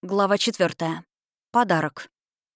Глава 4. Подарок.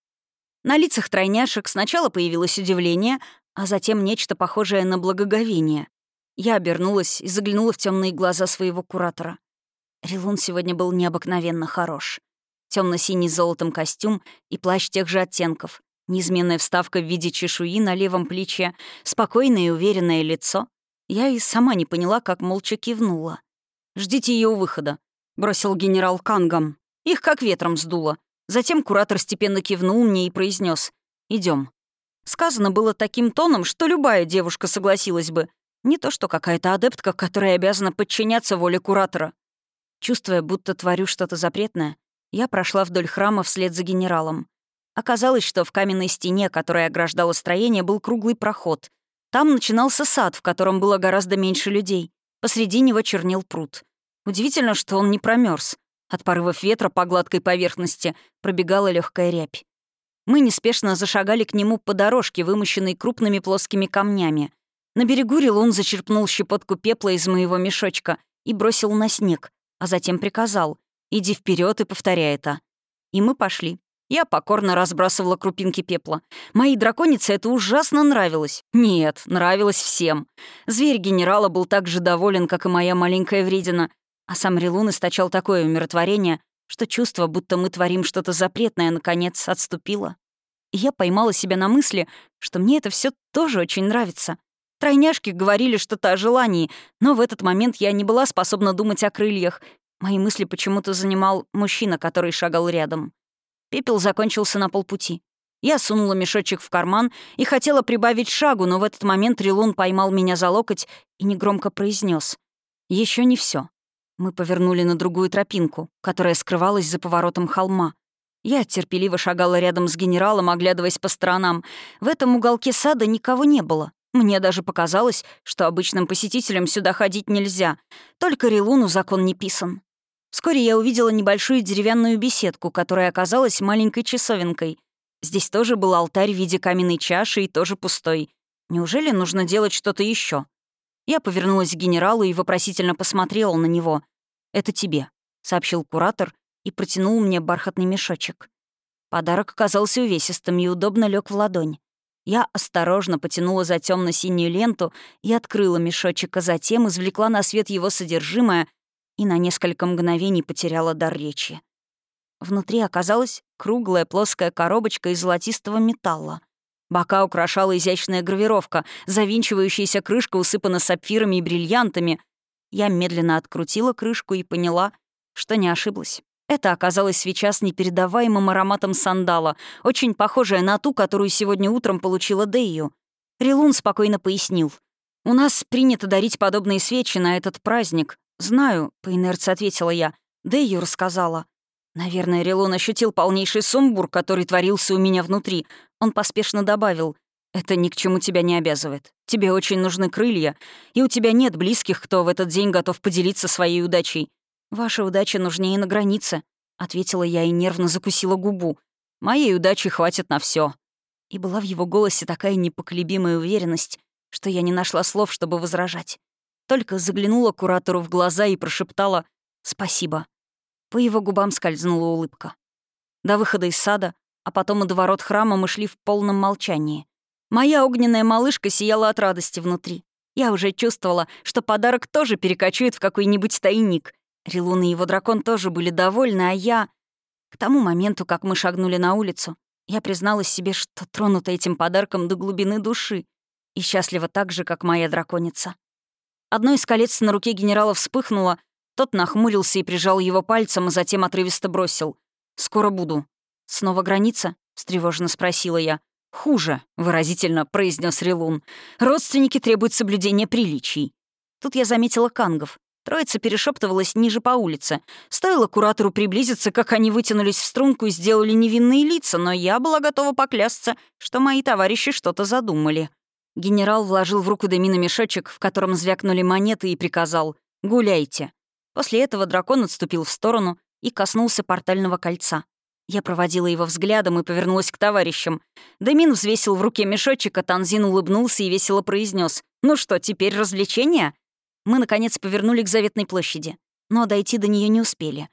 На лицах тройняшек сначала появилось удивление, а затем нечто похожее на благоговение. Я обернулась и заглянула в темные глаза своего куратора. Рилун сегодня был необыкновенно хорош. Темно-синий с золотом костюм и плащ тех же оттенков, неизменная вставка в виде чешуи на левом плече, спокойное и уверенное лицо. Я и сама не поняла, как молча кивнула. «Ждите ее у выхода», — бросил генерал Кангам. Их как ветром сдуло. Затем куратор степенно кивнул мне и произнес: «Идем». Сказано было таким тоном, что любая девушка согласилась бы. Не то что какая-то адептка, которая обязана подчиняться воле куратора. Чувствуя, будто творю что-то запретное, я прошла вдоль храма вслед за генералом. Оказалось, что в каменной стене, которая ограждала строение, был круглый проход. Там начинался сад, в котором было гораздо меньше людей. Посреди него чернел пруд. Удивительно, что он не промерз. От порывов ветра по гладкой поверхности пробегала легкая рябь. Мы неспешно зашагали к нему по дорожке, вымощенной крупными плоскими камнями. На берегу Рилун зачерпнул щепотку пепла из моего мешочка и бросил на снег, а затем приказал: «Иди вперед и повторяй это». И мы пошли. Я покорно разбрасывала крупинки пепла. Моей драконице это ужасно нравилось. Нет, нравилось всем. Зверь генерала был так же доволен, как и моя маленькая вредина. А сам Рилун источал такое умиротворение, что чувство, будто мы творим что-то запретное, наконец отступило. И я поймала себя на мысли, что мне это все тоже очень нравится. Тройняшки говорили что-то о желании, но в этот момент я не была способна думать о крыльях. Мои мысли почему-то занимал мужчина, который шагал рядом. Пепел закончился на полпути. Я сунула мешочек в карман и хотела прибавить шагу, но в этот момент Рилун поймал меня за локоть и негромко произнес: «Еще не все». Мы повернули на другую тропинку, которая скрывалась за поворотом холма. Я терпеливо шагала рядом с генералом, оглядываясь по сторонам. В этом уголке сада никого не было. Мне даже показалось, что обычным посетителям сюда ходить нельзя. Только Рилуну закон не писан. Вскоре я увидела небольшую деревянную беседку, которая оказалась маленькой часовенкой. Здесь тоже был алтарь в виде каменной чаши и тоже пустой. Неужели нужно делать что-то еще? Я повернулась к генералу и вопросительно посмотрела на него. «Это тебе», — сообщил куратор и протянул мне бархатный мешочек. Подарок оказался увесистым и удобно лег в ладонь. Я осторожно потянула за темно-синюю ленту и открыла мешочек, а затем извлекла на свет его содержимое и на несколько мгновений потеряла дар речи. Внутри оказалась круглая плоская коробочка из золотистого металла. Бока украшала изящная гравировка, завинчивающаяся крышка усыпана сапфирами и бриллиантами. Я медленно открутила крышку и поняла, что не ошиблась. Это оказалась свеча с непередаваемым ароматом сандала, очень похожая на ту, которую сегодня утром получила Дэйю. Рилун спокойно пояснил: «У нас принято дарить подобные свечи на этот праздник». «Знаю», — по инерции ответила я. Дэйю рассказала. Наверное, Рилун ощутил полнейший сумбур, который творился у меня внутри. Он поспешно добавил: «Это ни к чему тебя не обязывает. Тебе очень нужны крылья, и у тебя нет близких, кто в этот день готов поделиться своей удачей. Ваша удача нужнее на границе», — ответила я и нервно закусила губу. «Моей удачи хватит на все. И была в его голосе такая непоколебимая уверенность, что я не нашла слов, чтобы возражать. Только заглянула куратору в глаза и прошептала «Спасибо». По его губам скользнула улыбка. До выхода из сада, а потом и до ворот храма мы шли в полном молчании. Моя огненная малышка сияла от радости внутри. Я уже чувствовала, что подарок тоже перекочует в какой-нибудь тайник. Рилун и его дракон тоже были довольны, а я... К тому моменту, как мы шагнули на улицу, я призналась себе, что тронута этим подарком до глубины души и счастлива так же, как моя драконица. Одно из колец на руке генерала вспыхнуло, тот нахмурился и прижал его пальцем, а затем отрывисто бросил: «Скоро буду». «Снова граница?» — встревоженно спросила я. «Хуже», — выразительно произнес Рилун. «Родственники требуют соблюдения приличий». Тут я заметила кангов. Троица перешептывалась ниже по улице. Стоило куратору приблизиться, как они вытянулись в струнку и сделали невинные лица, но я была готова поклясться, что мои товарищи что-то задумали. Генерал вложил в руку Демина мешочек, в котором звякнули монеты, и приказал: «Гуляйте». После этого дракон отступил в сторону и коснулся портального кольца. Я проводила его взглядом и повернулась к товарищам. Демин взвесил в руке мешочек, а Танзин улыбнулся и весело произнес: «Ну что, теперь развлечения?» Мы, наконец, повернули к Заветной площади, но дойти до нее не успели.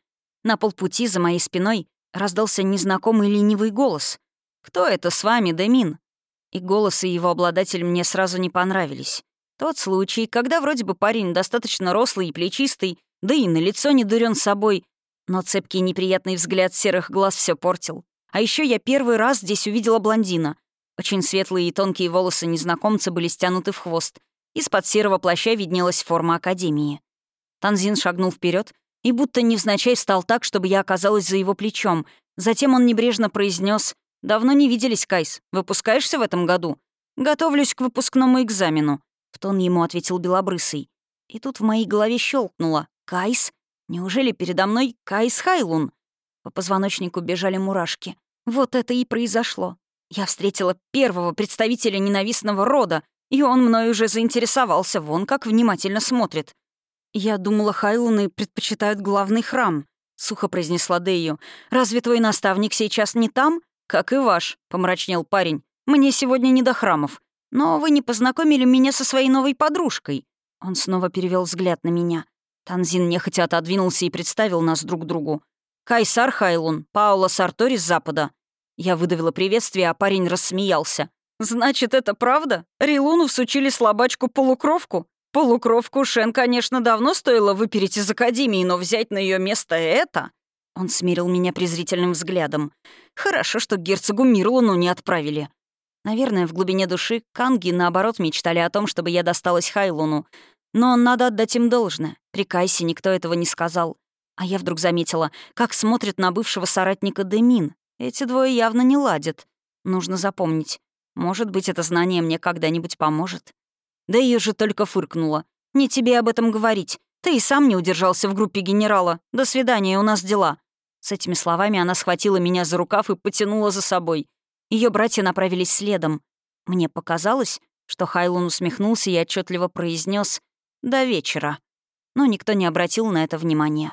На полпути за моей спиной раздался незнакомый ленивый голос. «Кто это с вами, Демин?» И голос, и его обладатель мне сразу не понравились. Тот случай, когда вроде бы парень достаточно рослый и плечистый, да и на лицо не дурен собой, но цепкий неприятный взгляд серых глаз все портил. А еще я первый раз здесь увидела блондина. Очень светлые и тонкие волосы незнакомца были стянуты в хвост. Из-под серого плаща виднелась форма академии. Танзин шагнул вперед и будто невзначай встал так, чтобы я оказалась за его плечом. Затем он небрежно произнес: «Давно не виделись, Кайс. Выпускаешься в этом году?» «Готовлюсь к выпускному экзамену», — в тон ему ответил Белобрысый. И тут в моей голове щелкнуло: «Кайс? Неужели передо мной Кайс Хайлун?» По позвоночнику бежали мурашки. Вот это и произошло. Я встретила первого представителя ненавистного рода, и он мной уже заинтересовался, вон как внимательно смотрит. «Я думала, Хайлуны предпочитают главный храм», — сухо произнесла Дэйю. «Разве твой наставник сейчас не там?» «Как и ваш», — помрачнел парень. «Мне сегодня не до храмов. Но вы не познакомили меня со своей новой подружкой». Он снова перевел взгляд на меня. Танзин нехотя отодвинулся и представил нас друг другу. «Кайсар Хайлун, Паула Сартори с запада». Я выдавила приветствие, а парень рассмеялся. «Значит, это правда? Рилуну всучили слабачку-полукровку? Полукровку Шен, конечно, давно стоило выпереть из академии, но взять на ее место это...» Он смерил меня презрительным взглядом. «Хорошо, что герцогу Мирлану не отправили». Наверное, в глубине души канги, наоборот, мечтали о том, чтобы я досталась Хайлуну. Но надо отдать им должное. При Кайсе никто этого не сказал. А я вдруг заметила, как смотрит на бывшего соратника Демин. Эти двое явно не ладят. Нужно запомнить. Может быть, это знание мне когда-нибудь поможет. Да ее же только фыркнула. «Не тебе об этом говорить. Ты и сам не удержался в группе генерала. До свидания, у нас дела». С этими словами она схватила меня за рукав и потянула за собой. Ее братья направились следом. Мне показалось, что Хайлун усмехнулся и отчетливо произнес «До вечера». Но никто не обратил на это внимания.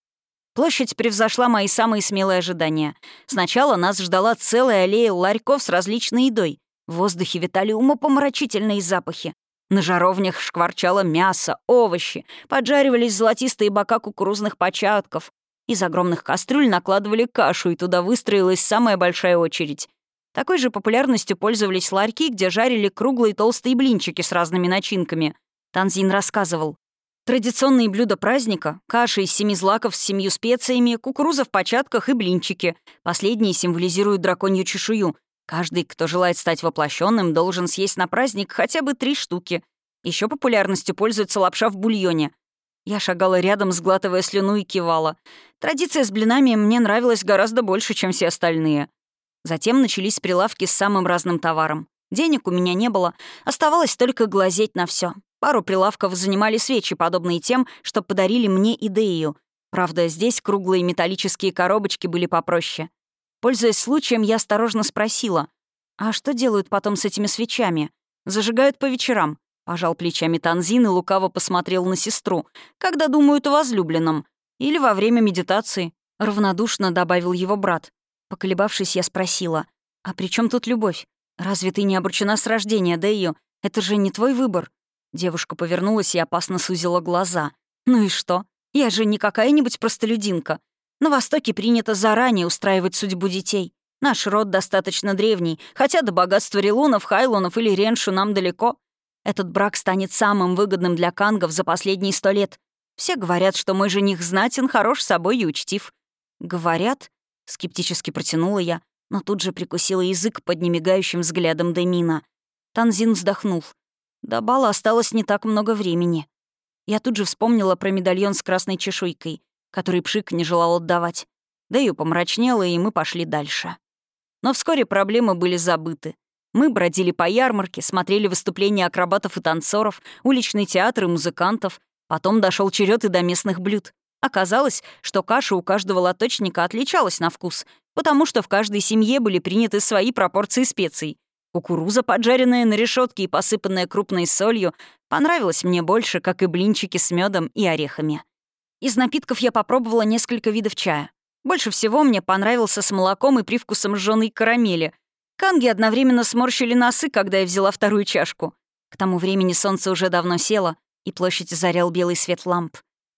Площадь превзошла мои самые смелые ожидания. Сначала нас ждала целая аллея ларьков с различной едой. В воздухе витали умопомрачительные запахи. На жаровнях шкварчало мясо, овощи, поджаривались золотистые бока кукурузных початков. Из огромных кастрюль накладывали кашу, и туда выстроилась самая большая очередь. Такой же популярностью пользовались ларьки, где жарили круглые толстые блинчики с разными начинками. Танзин рассказывал. Традиционные блюда праздника — каша из 7 злаков с 7 специями, кукуруза в початках и блинчики. Последние символизируют драконью чешую. Каждый, кто желает стать воплощенным, должен съесть на праздник хотя бы 3 штуки. Еще популярностью пользуется лапша в бульоне. Я шагала рядом, сглатывая слюну, и кивала. Традиция с блинами мне нравилась гораздо больше, чем все остальные. Затем начались прилавки с самым разным товаром. Денег у меня не было, оставалось только глазеть на все. Пару прилавков занимали свечи, подобные тем, что подарили мне и Дею. Правда, здесь круглые металлические коробочки были попроще. Пользуясь случаем, я осторожно спросила, «А что делают потом с этими свечами? Зажигают по вечерам?» Пожал плечами Танзин и лукаво посмотрел на сестру. «Когда думают о возлюбленном? Или во время медитации?» Равнодушно добавил его брат. Поколебавшись, я спросила, «А при чем тут любовь? Разве ты не обручена с рождения, Дэйю? Это же не твой выбор». Девушка повернулась и опасно сузила глаза. «Ну и что? Я же не какая-нибудь простолюдинка. На Востоке принято заранее устраивать судьбу детей. Наш род достаточно древний, хотя до богатства релунов, хайлунов или реншу нам далеко. Этот брак станет самым выгодным для кангов за последние 100 лет. Все говорят, что мой жених знатен, хорош собой и учтив». «Говорят?» — скептически протянула я, но тут же прикусила язык под немигающим взглядом Демина. Танзин вздохнул. До бала осталось не так много времени. Я тут же вспомнила про медальон с красной чешуйкой, который Пшик не желал отдавать. Дэю помрачнела, и мы пошли дальше. Но вскоре проблемы были забыты. Мы бродили по ярмарке, смотрели выступления акробатов и танцоров, уличный театр и музыкантов. Потом дошел черед и до местных блюд. Оказалось, что каша у каждого лоточника отличалась на вкус, потому что в каждой семье были приняты свои пропорции специй. Кукуруза, поджаренная на решетке и посыпанная крупной солью, понравилась мне больше, как и блинчики с медом и орехами. Из напитков я попробовала несколько видов чая. Больше всего мне понравился с молоком и привкусом жжёной карамели. Канги одновременно сморщили носы, когда я взяла вторую чашку. К тому времени солнце уже давно село, и площадь озарял белый свет ламп.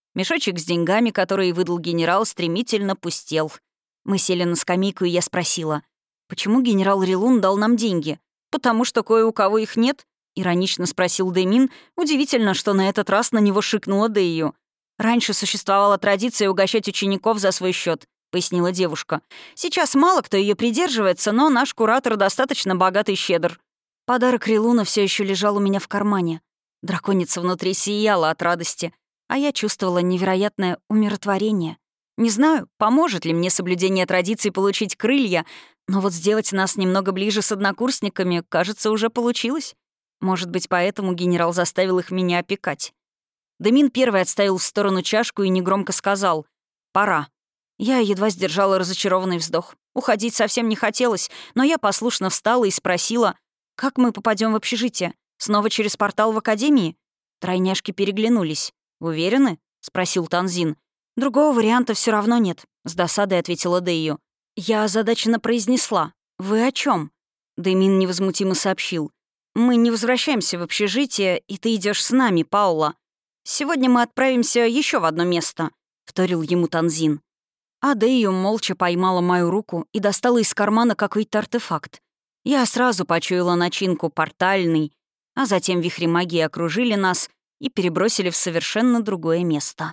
Мешочек с деньгами, который выдал генерал, стремительно пустел. Мы сели на скамейку, и я спросила, почему генерал Рилун дал нам деньги? «Потому что кое у кого их нет?» — иронично спросил Дэмин. Удивительно, что на этот раз на него шикнула Дэйю. «Раньше существовала традиция угощать учеников за свой счет, пояснила девушка. «Сейчас мало кто ее придерживается, но наш куратор достаточно богат и щедр». Подарок Рилуна все еще лежал у меня в кармане. Драконица внутри сияла от радости, а я чувствовала невероятное умиротворение. Не знаю, поможет ли мне соблюдение традиций получить крылья, но вот сделать нас немного ближе с однокурсниками, кажется, уже получилось. Может быть, поэтому генерал заставил их меня опекать. Дэмин первый отставил в сторону чашку и негромко сказал «Пора». Я едва сдержала разочарованный вздох. Уходить совсем не хотелось, но я послушно встала и спросила, как мы попадем в общежитие? Снова через портал в академии? Тройняшки переглянулись. «Уверены?» — спросил Танзин. «Другого варианта все равно нет», — с досадой ответила Дэйю. Я озадаченно произнесла. «Вы о чем? Дэмин невозмутимо сообщил. «Мы не возвращаемся в общежитие, и ты идешь с нами, Паула. Сегодня мы отправимся еще в одно место», — вторил ему Танзин. А Дэйю молча поймала мою руку и достала из кармана какой-то артефакт. Я сразу почуяла начинку портальный, а затем вихри магии окружили нас и перебросили в совершенно другое место.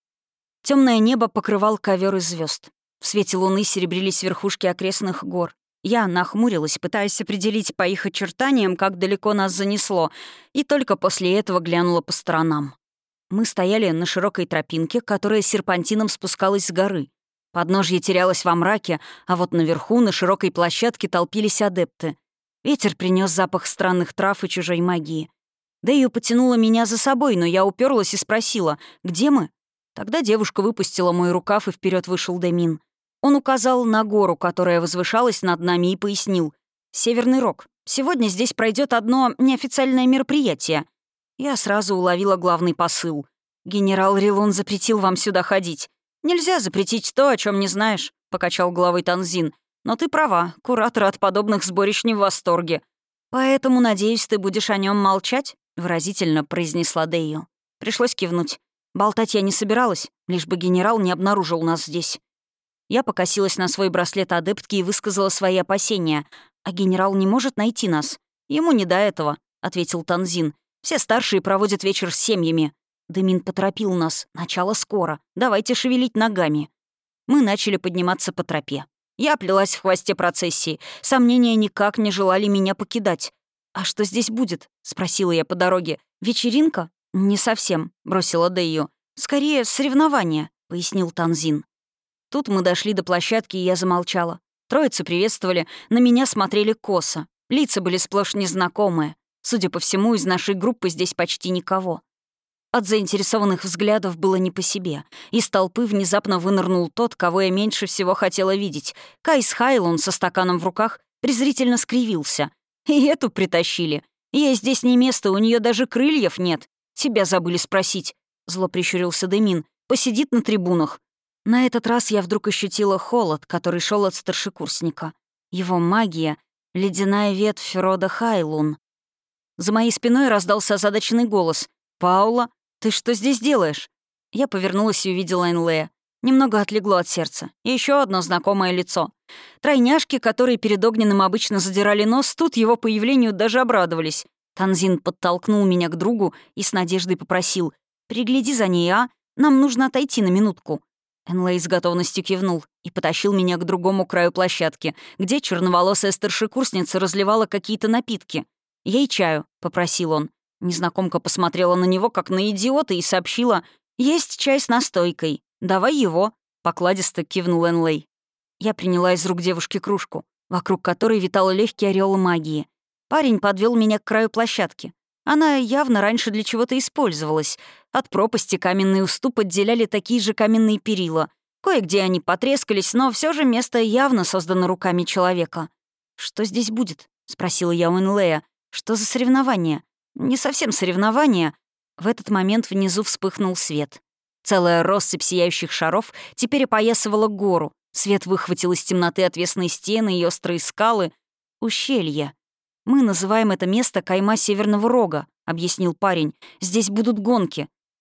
Темное небо покрывал ковер из звезд. В свете луны серебрились верхушки окрестных гор. Я нахмурилась, пытаясь определить по их очертаниям, как далеко нас занесло, и только после этого глянула по сторонам. Мы стояли на широкой тропинке, которая серпантином спускалась с горы. Подножье терялось во мраке, а вот наверху, на широкой площадке, толпились адепты. Ветер принес запах странных трав и чужой магии. Дэйю потянула меня за собой, но я уперлась и спросила, где мы? Тогда девушка выпустила мой рукав, и вперед вышел Дэмин. Он указал на гору, которая возвышалась над нами, и пояснил. «Северный Рог. Сегодня здесь пройдет одно неофициальное мероприятие». Я сразу уловила главный посыл. «Генерал Рилун запретил вам сюда ходить». «Нельзя запретить то, о чем не знаешь», — покачал головой Танзин. «Но ты права, кураторы от подобных сборищ не в восторге. Поэтому, надеюсь, ты будешь о нем молчать?» — выразительно произнесла Дэйю. Пришлось кивнуть. Болтать я не собиралась, лишь бы генерал не обнаружил нас здесь. Я покосилась на свой браслет адептки и высказала свои опасения. «А генерал не может найти нас?» «Ему не до этого», — ответил Танзин. «Все старшие проводят вечер с семьями». Дэмин поторопил нас. «Начало скоро. Давайте шевелить ногами». Мы начали подниматься по тропе. Я плелась в хвосте процессии. Сомнения никак не желали меня покидать. «А что здесь будет?» — спросила я по дороге. «Вечеринка?» «Не совсем», — бросила Дэйю. «Скорее, соревнование», — пояснил Танзин. Тут мы дошли до площадки, и я замолчала. Троицу приветствовали, на меня смотрели косо. Лица были сплошь незнакомые. Судя по всему, из нашей группы здесь почти никого. От заинтересованных взглядов было не по себе. Из толпы внезапно вынырнул тот, кого я меньше всего хотела видеть. Кайс Хайлун со стаканом в руках презрительно скривился. «И эту притащили. Ей здесь не место, у нее даже крыльев нет. Тебя забыли спросить», — зло прищурился Дэмин. «Посидит на трибунах». На этот раз я вдруг ощутила холод, который шел от старшекурсника. Его магия — ледяная ветвь рода Хайлун. За моей спиной раздался озадаченный голос. «Паула, ты что здесь делаешь?» Я повернулась и увидела Энлея. Немного отлегло от сердца. И еще одно знакомое лицо. Тройняшки, которые перед Огненным обычно задирали нос, тут его появлению даже обрадовались. Танзин подтолкнул меня к другу и с надеждой попросил. «Пригляди за ней, а? Нам нужно отойти на минутку». Энлей с готовностью кивнул и потащил меня к другому краю площадки, где черноволосая старшекурсница разливала какие-то напитки. «Ей чаю», — попросил он. Незнакомка посмотрела на него, как на идиота, и сообщила: «Есть чай с настойкой. Давай его», — покладисто кивнул Энлей. Я приняла из рук девушки кружку, вокруг которой витал легкий орел магии. Парень подвел меня к краю площадки. Она явно раньше для чего-то использовалась. От пропасти каменный уступ отделяли такие же каменные перила. Кое-где они потрескались, но все же место явно создано руками человека. «Что здесь будет?» — спросила я у Энлея. «Что за соревнование?» «Не совсем соревнование». В этот момент внизу вспыхнул свет. Целая россыпь сияющих шаров теперь опоясывала гору. Свет выхватил из темноты отвесные стены и острые скалы. Ущелье. «Мы называем это место кайма Северного Рога», — объяснил парень. «Здесь будут гонки».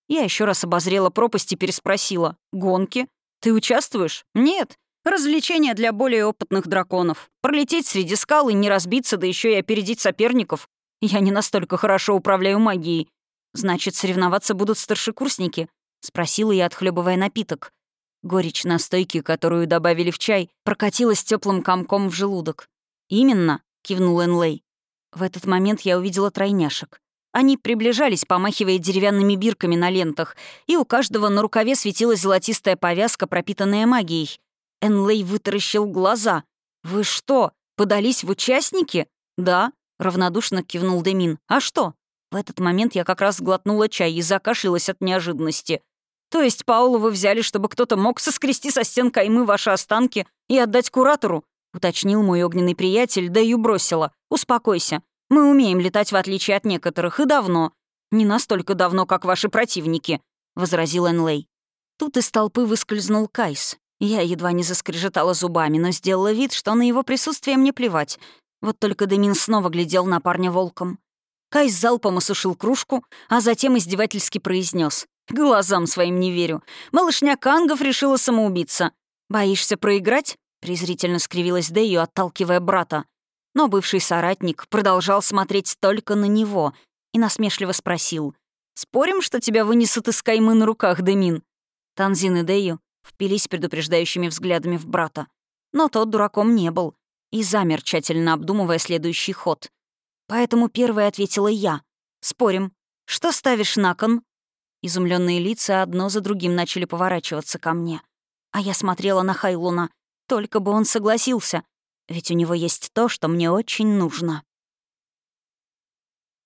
Я еще раз обозрела пропасть и переспросила. «Гонки? Ты участвуешь?» «Нет. Развлечение для более опытных драконов. Пролететь среди скал и не разбиться, да еще и опередить соперников. Я не настолько хорошо управляю магией. Значит, соревноваться будут старшекурсники?» — спросила я, отхлебывая напиток. Горечь настойки, которую добавили в чай, прокатилась теплым комком в желудок. «Именно», — кивнул Энлей. В этот момент я увидела тройняшек. Они приближались, помахивая деревянными бирками на лентах, и у каждого на рукаве светилась золотистая повязка, пропитанная магией. Энлей вытаращил глаза. «Вы что, подались в участники?» «Да», — равнодушно кивнул Демин. «А что?» В этот момент я как раз глотнула чай и закашлялась от неожиданности. «То есть Паулу вы взяли, чтобы кто-то мог соскрести со стен каймы ваши останки и отдать куратору?» — уточнил мой огненный приятель, да и бросила. «Успокойся. Мы умеем летать, в отличие от некоторых, и давно. Не настолько давно, как ваши противники», — возразил Энлей. Тут из толпы выскользнул Кайс. Я едва не заскрежетала зубами, но сделала вид, что на его присутствие мне плевать. Вот только Демин снова глядел на парня волком. Кайс залпом осушил кружку, а затем издевательски произнес: «Глазам своим не верю. Малышня Кангов решила самоубиться. Боишься проиграть?» — презрительно скривилась Дэйю, отталкивая брата. Но бывший соратник продолжал смотреть только на него и насмешливо спросил: «Спорим, что тебя вынесут из каймы на руках, Демин?» Танзин и Дэйю впились предупреждающими взглядами в брата. Но тот дураком не был и замер, тщательно обдумывая следующий ход. Поэтому первой ответила я. «Спорим. Что ставишь на кон?» Изумленные лица одно за другим начали поворачиваться ко мне. А я смотрела на Хайлуна. Только бы он согласился. Ведь у него есть то, что мне очень нужно.